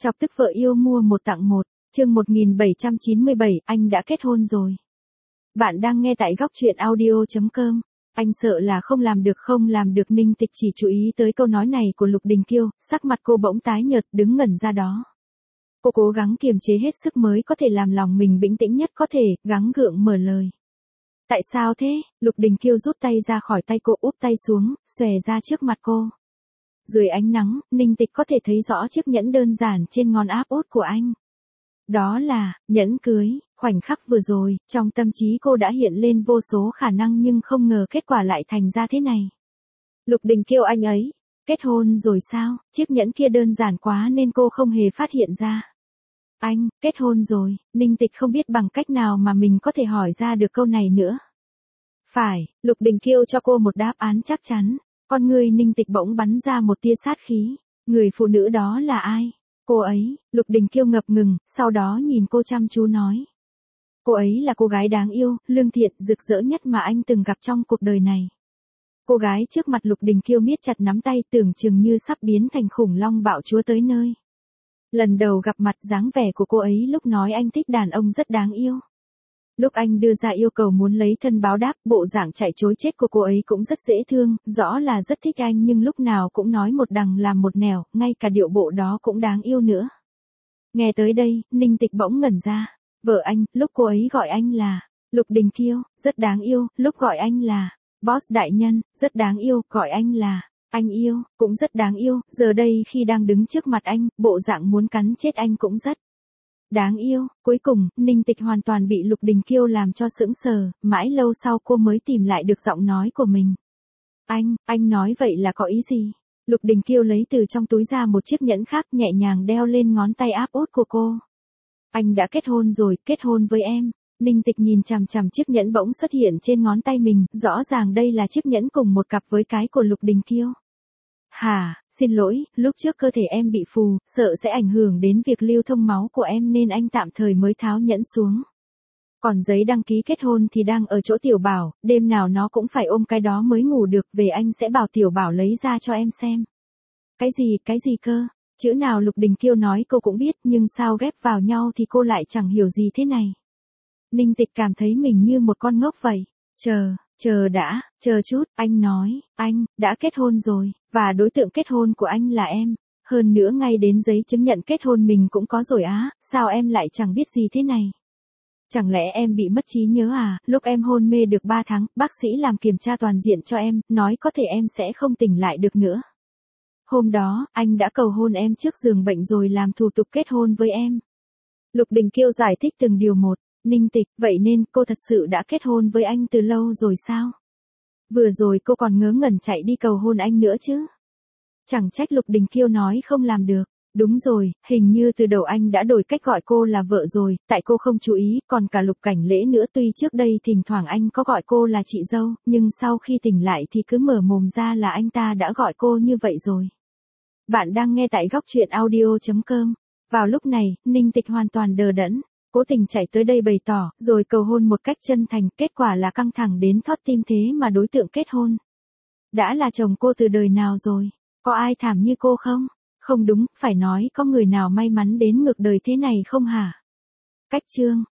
Chọc tức vợ yêu mua một tặng một, chương 1797, anh đã kết hôn rồi. Bạn đang nghe tại góc truyện audio.com. Anh sợ là không làm được Ninh Tịch chỉ chú ý tới câu nói này của Lục Đình Kiêu, sắc mặt cô bỗng tái nhợt đứng ngẩn ra đó. Cô cố gắng kiềm chế hết sức mới có thể làm lòng mình bình tĩnh nhất có thể, gắng gượng mở lời. Tại sao thế? Lục Đình Kiêu rút tay ra khỏi tay cô, úp tay xuống, xòe ra trước mặt cô. Dưới ánh nắng, Ninh Tịch có thể thấy rõ chiếc nhẫn đơn giản trên ngón áp út của anh. Đó là nhẫn cưới. Khoảnh khắc vừa rồi, trong tâm trí cô đã hiện lên vô số khả năng nhưng không ngờ kết quả lại thành ra thế này. Lục Đình Kiêu anh ấy, kết hôn rồi sao? Chiếc nhẫn kia đơn giản quá nên cô không hề phát hiện ra. Anh, kết hôn rồi, Ninh Tịch không biết bằng cách nào mà mình có thể hỏi ra được câu này nữa. Phải, Lục Đình Kiêu cho cô một đáp án chắc chắn. Con người Ninh Tịch bỗng bắn ra một tia sát khí. Người phụ nữ đó là ai? Cô ấy, Lục Đình Kiêu ngập ngừng, sau đó nhìn cô chăm chú nói. Cô ấy là cô gái đáng yêu, lương thiện, rực rỡ nhất mà anh từng gặp trong cuộc đời này. Cô gái trước mặt Lục Đình Kiêu miết chặt nắm tay tưởng chừng như sắp biến thành khủng long bạo chúa tới nơi. Lần đầu gặp mặt dáng vẻ của cô ấy lúc nói anh thích đàn ông rất đáng yêu. Lúc anh đưa ra yêu cầu muốn lấy thân báo đáp, bộ dạng chạy trối chết của cô ấy cũng rất dễ thương, rõ là rất thích anh nhưng lúc nào cũng nói một đằng làm một nẻo, ngay cả điệu bộ đó cũng đáng yêu nữa. Nghe tới đây, Ninh Tịch bỗng ngẩn ra. Vợ anh, lúc cô ấy gọi anh là Lục Đình Kiêu, rất đáng yêu, lúc gọi anh là Boss đại nhân, rất đáng yêu, gọi anh là anh yêu, cũng rất đáng yêu, giờ đây khi đang đứng trước mặt anh, bộ dạng muốn cắn chết anh cũng rất đáng yêu. Cuối cùng, Ninh Tịch hoàn toàn bị Lục Đình Kiêu làm cho sững sờ, mãi lâu sau cô mới tìm lại được giọng nói của mình. Anh nói vậy là có ý gì? Lục Đình Kiêu lấy từ trong túi ra một chiếc nhẫn khác nhẹ nhàng đeo lên ngón tay áp út của cô. Anh đã kết hôn rồi, kết hôn với em. Ninh Tịch nhìn chằm chằm chiếc nhẫn bỗng xuất hiện trên ngón tay mình, rõ ràng đây là chiếc nhẫn cùng một cặp với cái của Lục Đình Kiêu. Hả, xin lỗi, lúc trước cơ thể em bị phù, sợ sẽ ảnh hưởng đến việc lưu thông máu của em nên anh tạm thời mới tháo nhẫn xuống. Còn giấy đăng ký kết hôn thì đang ở chỗ Tiểu Bảo, đêm nào nó cũng phải ôm cái đó mới ngủ được, về anh sẽ bảo Tiểu Bảo lấy ra cho em xem. Cái gì cơ? Chữ nào Lục Đình Kiêu nói cô cũng biết nhưng sao ghép vào nhau thì cô lại chẳng hiểu gì thế này. Ninh Tịch cảm thấy mình như một con ngốc vậy. Chờ chút, anh nói, anh đã kết hôn rồi, và đối tượng kết hôn của anh là em. Hơn nữa ngay đến giấy chứng nhận kết hôn mình cũng có rồi á, sao em lại chẳng biết gì thế này? Chẳng lẽ em bị mất trí nhớ à? Lúc em hôn mê được 3 tháng, bác sĩ làm kiểm tra toàn diện cho em, nói có thể em sẽ không tỉnh lại được nữa. Hôm đó, anh đã cầu hôn em trước giường bệnh rồi làm thủ tục kết hôn với em. Lục Đình Kiêu giải thích từng điều một. Ninh Tịch, vậy nên cô thật sự đã kết hôn với anh từ lâu rồi sao? Vừa rồi cô còn ngớ ngẩn chạy đi cầu hôn anh nữa chứ? Chẳng trách Lục Đình Kiêu nói không làm được. Đúng rồi, hình như từ đầu anh đã đổi cách gọi cô là vợ rồi, tại cô không chú ý, còn cả Lục Cảnh Lễ nữa, tuy trước đây thỉnh thoảng anh có gọi cô là chị dâu, nhưng sau khi tỉnh lại thì cứ mở mồm ra là anh ta đã gọi cô như vậy rồi. Bạn đang nghe tại góc truyện audio.com. Vào lúc này, Ninh Tịch hoàn toàn đờ đẫn, cố tình chạy tới đây bày tỏ, rồi cầu hôn một cách chân thành, kết quả là căng thẳng đến thót tim thế mà đối tượng kết hôn. Đã là chồng cô từ đời nào rồi? Có ai thảm như cô không? Không đúng, phải nói có người nào may mắn đến ngược đời thế này không hả? Cách chương